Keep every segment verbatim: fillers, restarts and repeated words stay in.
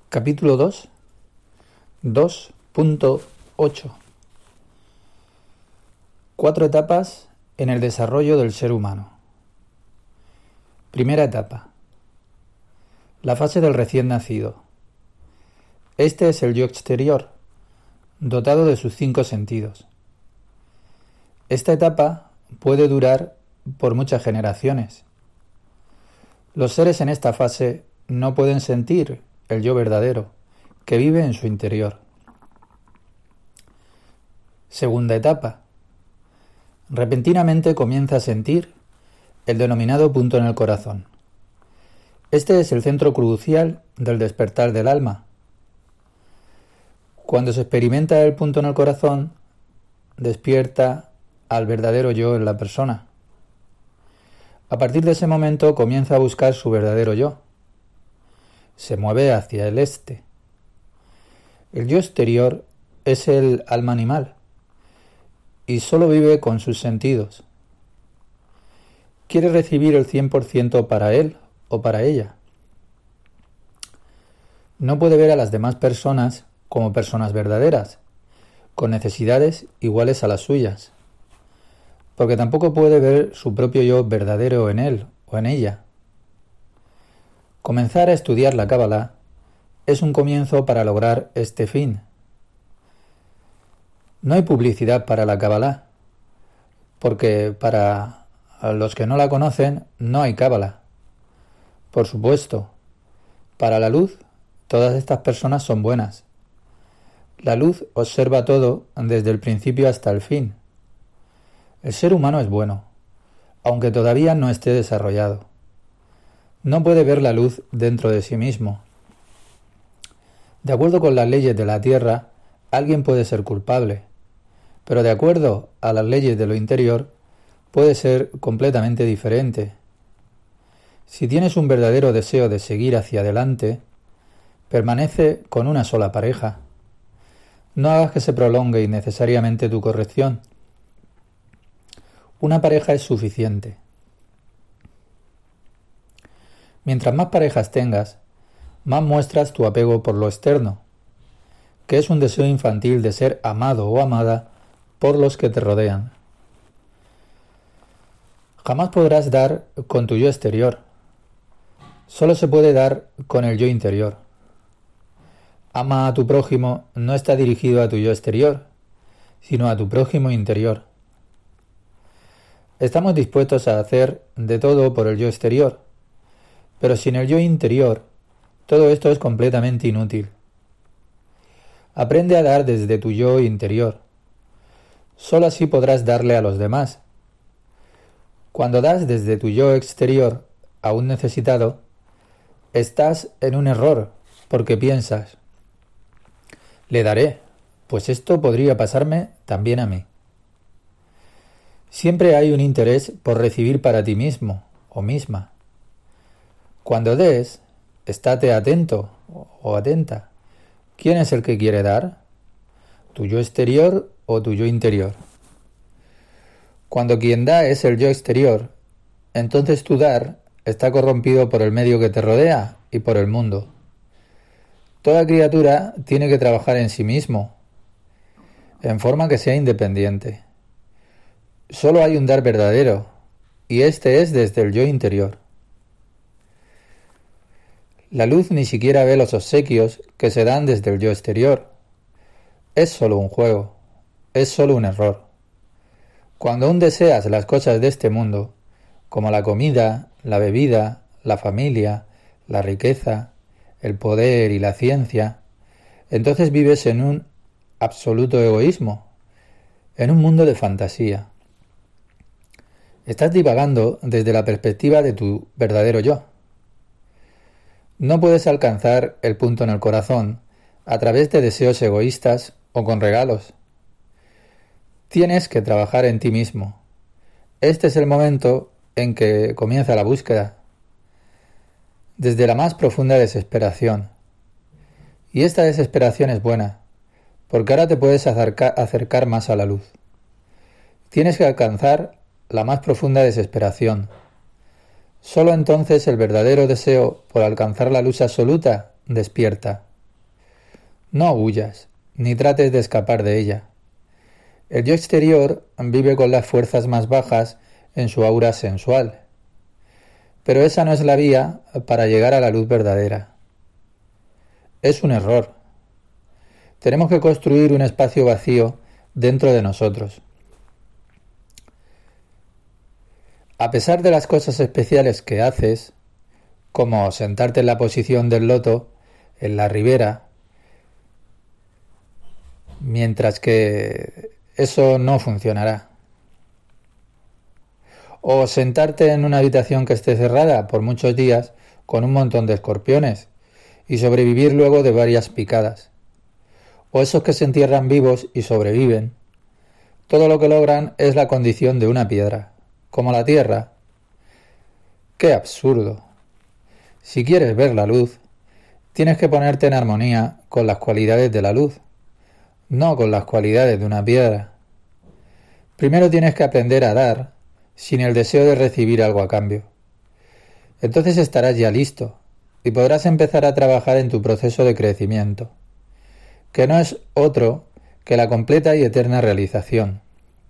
Capítulo dos, dos punto ocho. Cuatro etapas en el desarrollo del ser humano. Primera etapa. La fase del recién nacido. Este es el yo exterior, dotado de sus cinco sentidos. Esta etapa puede durar por muchas generaciones. Los seres en esta fase no pueden sentir el yo verdadero, que vive en su interior. Segunda etapa. Repentinamente comienza a sentir el denominado punto en el corazón. Este es el centro crucial del despertar del alma. Cuando se experimenta el punto en el corazón, despierta al verdadero yo en la persona. A partir de ese momento comienza a buscar su verdadero yo. Se mueve hacia el este. El yo exterior es el alma animal y solo vive con sus sentidos. Quiere recibir el cien por ciento para él o para ella. No puede ver a las demás personas como personas verdaderas, con necesidades iguales a las suyas, porque tampoco puede ver su propio yo verdadero en él o en ella. Comenzar a estudiar la Cábala es un comienzo para lograr este fin. No hay publicidad para la Cábala, porque para los que no la conocen no hay Cábala. Por supuesto, para la luz todas estas personas son buenas. La luz observa todo desde el principio hasta el fin. El ser humano es bueno, aunque todavía no esté desarrollado. No puede ver la luz dentro de sí mismo. De acuerdo con las leyes de la tierra, alguien puede ser culpable, pero de acuerdo a las leyes de lo interior, puede ser completamente diferente. Si tienes un verdadero deseo de seguir hacia adelante, permanece con una sola pareja. No hagas que se prolongue innecesariamente tu corrección. Una pareja es suficiente. Mientras más parejas tengas, más muestras tu apego por lo externo, que es un deseo infantil de ser amado o amada por los que te rodean. Jamás podrás dar con tu yo exterior. Solo se puede dar con el yo interior. Ama a tu prójimo no está dirigido a tu yo exterior, sino a tu prójimo interior. Estamos dispuestos a hacer de todo por el yo exterior, pero sin el yo interior, todo esto es completamente inútil. Aprende a dar desde tu yo interior. Solo así podrás darle a los demás. Cuando das desde tu yo exterior a un necesitado, estás en un error, porque piensas, le daré, pues esto podría pasarme también a mí. Siempre hay un interés por recibir para ti mismo o misma. Cuando des, estate atento o atenta. ¿Quién es el que quiere dar? ¿Tu yo exterior o tu yo interior? Cuando quien da es el yo exterior, entonces tu dar está corrompido por el medio que te rodea y por el mundo. Toda criatura tiene que trabajar en sí mismo, en forma que sea independiente. Solo hay un dar verdadero, y este es desde el yo interior. La luz ni siquiera ve los obsequios que se dan desde el yo exterior. Es solo un juego, es solo un error. Cuando aún deseas las cosas de este mundo, como la comida, la bebida, la familia, la riqueza, el poder y la ciencia, entonces vives en un absoluto egoísmo, en un mundo de fantasía. Estás divagando desde la perspectiva de tu verdadero yo. No puedes alcanzar el punto en el corazón a través de deseos egoístas o con regalos. Tienes que trabajar en ti mismo. Este es el momento en que comienza la búsqueda, desde la más profunda desesperación. Y esta desesperación es buena, porque ahora te puedes acerca- acercar más a la luz. Tienes que alcanzar la más profunda desesperación. Solo entonces el verdadero deseo por alcanzar la luz absoluta despierta. No huyas, ni trates de escapar de ella. El yo exterior vive con las fuerzas más bajas en su aura sensual. Pero esa no es la vía para llegar a la luz verdadera. Es un error. Tenemos que construir un espacio vacío dentro de nosotros. A pesar de las cosas especiales que haces, como sentarte en la posición del loto, en la ribera, mientras que eso no funcionará. O sentarte en una habitación que esté cerrada por muchos días con un montón de escorpiones y sobrevivir luego de varias picadas. O esos que se entierran vivos y sobreviven. Todo lo que logran es la condición de una piedra, como la tierra. ¡Qué absurdo! Si quieres ver la luz, tienes que ponerte en armonía con las cualidades de la luz, no con las cualidades de una piedra. Primero tienes que aprender a dar sin el deseo de recibir algo a cambio. Entonces estarás ya listo y podrás empezar a trabajar en tu proceso de crecimiento, que no es otro que la completa y eterna realización.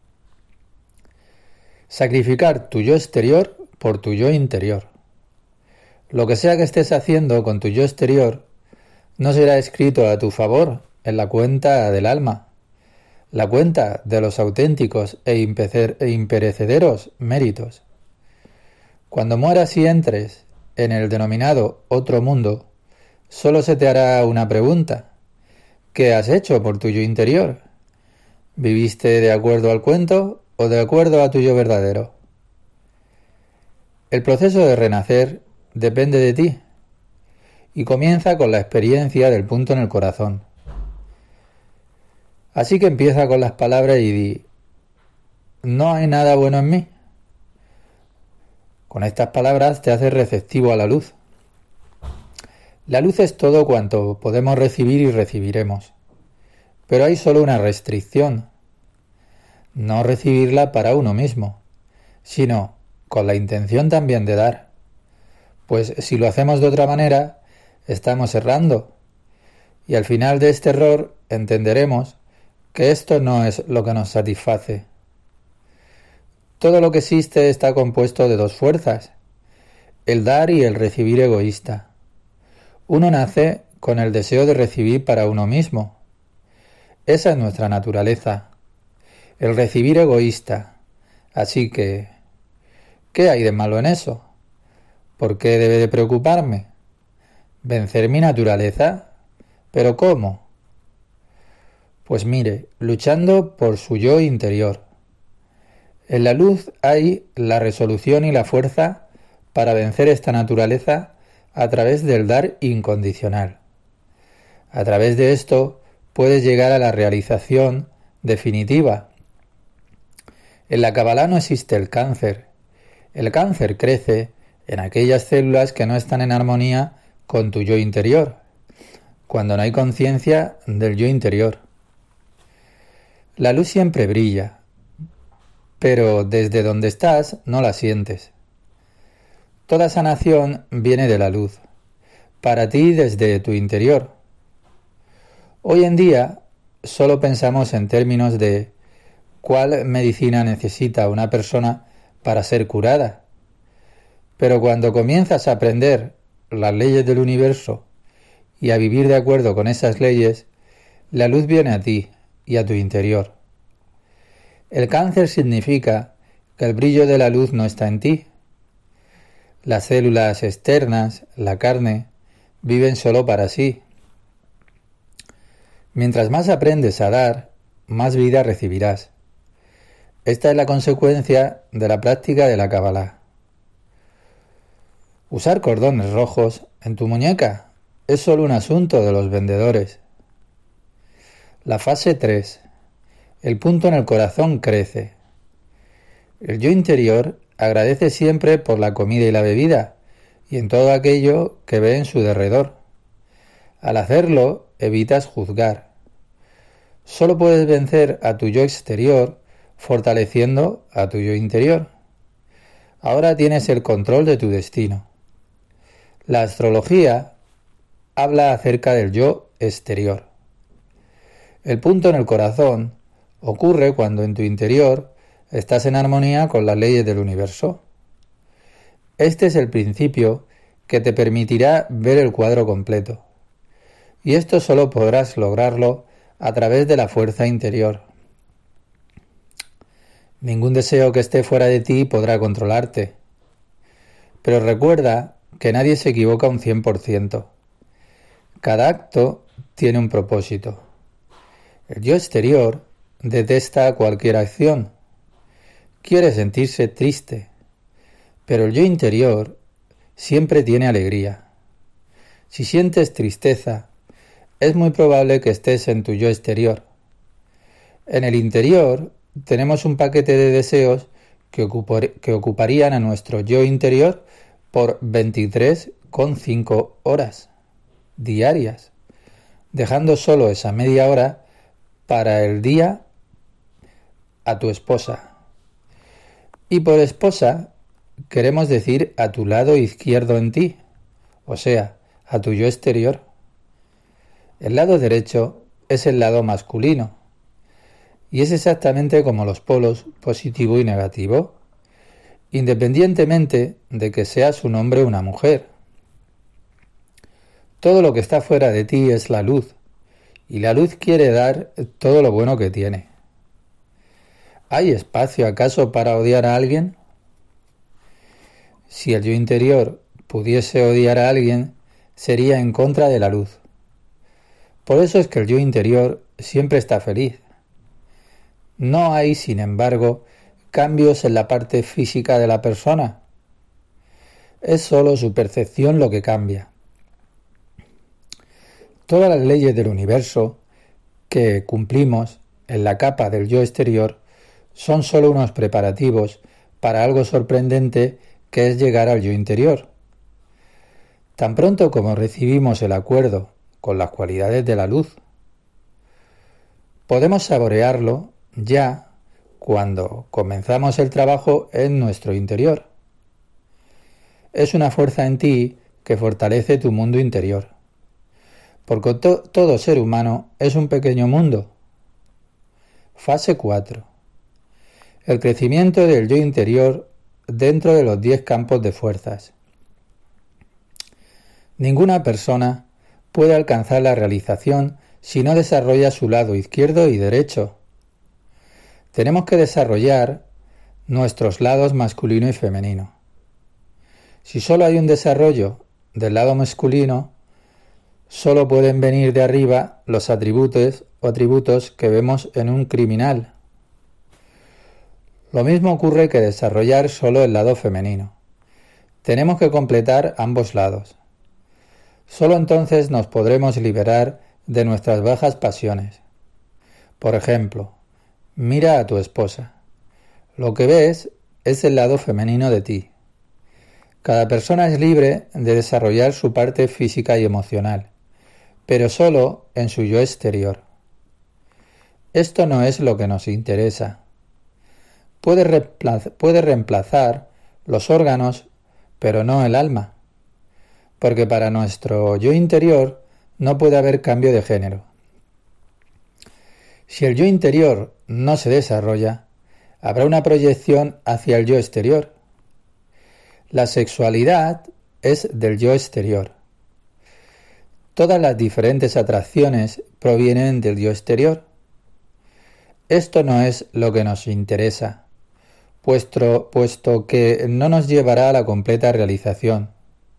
Sacrificar tu yo exterior por tu yo interior. Lo que sea que estés haciendo con tu yo exterior no será escrito a tu favor en la cuenta del alma, la cuenta de los auténticos e imperecederos méritos. Cuando mueras y entres en el denominado otro mundo, solo se te hará una pregunta. ¿Qué has hecho por tu yo interior? ¿Viviste de acuerdo al cuento o de acuerdo a tu yo verdadero? El proceso de renacer depende de ti y comienza con la experiencia del punto en el corazón. Así que empieza con las palabras y di: no hay nada bueno en mí. Con estas palabras te haces receptivo a la luz. La luz es todo cuanto podemos recibir y recibiremos. Pero hay solo una restricción: no recibirla para uno mismo, sino con la intención también de dar. Pues si lo hacemos de otra manera, estamos errando. Y al final de este error entenderemos que esto no es lo que nos satisface. Todo lo que existe está compuesto de dos fuerzas, el dar y el recibir egoísta. Uno nace con el deseo de recibir para uno mismo. Esa es nuestra naturaleza, el recibir egoísta. Así que, ¿qué hay de malo en eso? ¿Por qué debe de preocuparme? ¿Vencer mi naturaleza? ¿Pero cómo? Pues mire, luchando por su yo interior. En la luz hay la resolución y la fuerza para vencer esta naturaleza a través del dar incondicional. A través de esto puedes llegar a la realización definitiva. En la Kabbalah no existe el cáncer. El cáncer crece en aquellas células que no están en armonía con tu yo interior, cuando no hay conciencia del yo interior. La luz siempre brilla, pero desde donde estás no la sientes. Toda sanación viene de la luz, para ti desde tu interior. Hoy en día solo pensamos en términos de cuál medicina necesita una persona para ser curada. Pero cuando comienzas a aprender las leyes del universo y a vivir de acuerdo con esas leyes, la luz viene a ti y a tu interior. El cáncer significa que el brillo de la luz no está en ti. Las células externas, la carne, viven solo para sí. Mientras más aprendes a dar, más vida recibirás. Esta es la consecuencia de la práctica de la Kabbalah. Usar cordones rojos en tu muñeca es solo un asunto de los vendedores. La fase tres. El punto en el corazón crece. El yo interior agradece siempre por la comida y la bebida y en todo aquello que ve en su derredor. Al hacerlo, evitas juzgar. Solo puedes vencer a tu yo exterior fortaleciendo a tu yo interior. Ahora tienes el control de tu destino. La astrología habla acerca del yo exterior. El punto en el corazón ocurre cuando en tu interior estás en armonía con las leyes del universo. Este es el principio que te permitirá ver el cuadro completo. Y esto solo podrás lograrlo a través de la fuerza interior. Ningún deseo que esté fuera de ti podrá controlarte. Pero recuerda que nadie se equivoca un cien por ciento. Cada acto tiene un propósito. El yo exterior detesta cualquier acción. Quiere sentirse triste. Pero el yo interior siempre tiene alegría. Si sientes tristeza, es muy probable que estés en tu yo exterior. En el interior tenemos un paquete de deseos que, ocupar, que ocuparían a nuestro yo interior por veintitrés coma cinco horas diarias, dejando solo esa media hora para el día a tu esposa. Y por esposa queremos decir a tu lado izquierdo en ti, o sea, a tu yo exterior. El lado derecho es el lado masculino, y es exactamente como los polos positivo y negativo, independientemente de que seas un hombre o una mujer. Todo lo que está fuera de ti es la luz, y la luz quiere dar todo lo bueno que tiene. ¿Hay espacio acaso para odiar a alguien? Si el yo interior pudiese odiar a alguien, sería en contra de la luz. Por eso es que el yo interior siempre está feliz. No hay, sin embargo, cambios en la parte física de la persona. Es solo su percepción lo que cambia. Todas las leyes del universo que cumplimos en la capa del yo exterior son solo unos preparativos para algo sorprendente que es llegar al yo interior. Tan pronto como recibimos el acuerdo con las cualidades de la luz, podemos saborearlo ya cuando comenzamos el trabajo en nuestro interior. Es una fuerza en ti que fortalece tu mundo interior, porque to- todo ser humano es un pequeño mundo. Fase cuatro. El crecimiento del yo interior dentro de los diez campos de fuerzas. Ninguna persona puede alcanzar la realización si no desarrolla su lado izquierdo y derecho. Tenemos que desarrollar nuestros lados masculino y femenino. Si solo hay un desarrollo del lado masculino, solo pueden venir de arriba los atributos o atributos que vemos en un criminal. Lo mismo ocurre que desarrollar solo el lado femenino. Tenemos que completar ambos lados. Solo entonces nos podremos liberar de nuestras bajas pasiones. Por ejemplo, mira a tu esposa. Lo que ves es el lado femenino de ti. Cada persona es libre de desarrollar su parte física y emocional, pero solo en su yo exterior. Esto no es lo que nos interesa. Puede reemplazar, puede reemplazar los órganos, pero no el alma, porque para nuestro yo interior no puede haber cambio de género. Si el yo interior no se desarrolla, habrá una proyección hacia el yo exterior. La sexualidad es del yo exterior. Todas las diferentes atracciones provienen del yo exterior. Esto no es lo que nos interesa, puesto, puesto que no nos llevará a la completa realización.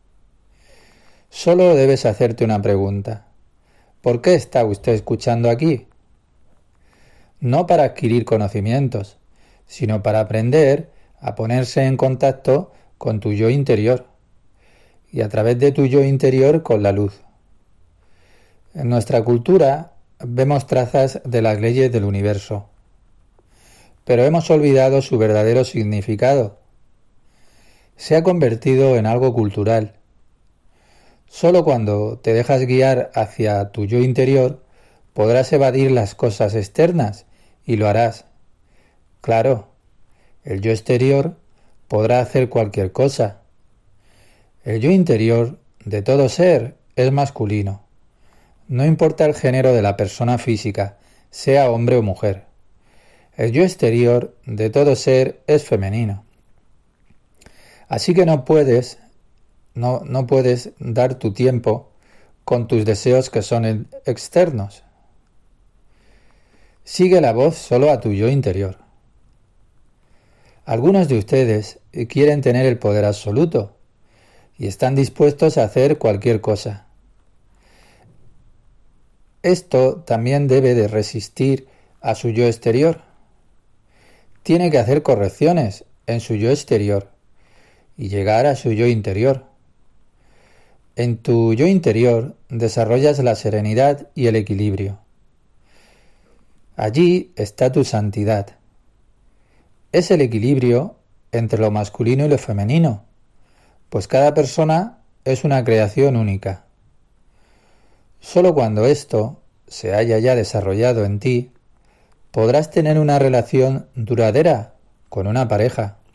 Solo debes hacerte una pregunta. ¿Por qué está usted escuchando aquí? No para adquirir conocimientos, sino para aprender a ponerse en contacto con tu yo interior y a través de tu yo interior con la luz. En nuestra cultura vemos trazas de las leyes del universo, pero hemos olvidado su verdadero significado. Se ha convertido en algo cultural. Solo cuando te dejas guiar hacia tu yo interior podrás evadir las cosas externas y lo harás. Claro, el yo exterior podrá hacer cualquier cosa. El yo interior de todo ser es masculino. No importa el género de la persona física, sea hombre o mujer. El yo exterior de todo ser es femenino. Así que no puedes, no, no puedes dar tu tiempo con tus deseos que son externos. Sigue la voz solo a tu yo interior. Algunos de ustedes quieren tener el poder absoluto y están dispuestos a hacer cualquier cosa. Esto también debe de resistir a su yo exterior. Tiene que hacer correcciones en su yo exterior y llegar a su yo interior. En tu yo interior desarrollas la serenidad y el equilibrio. Allí está tu santidad. Es el equilibrio entre lo masculino y lo femenino, pues cada persona es una creación única. Solo cuando esto se haya ya desarrollado en ti, podrás tener una relación duradera con una pareja.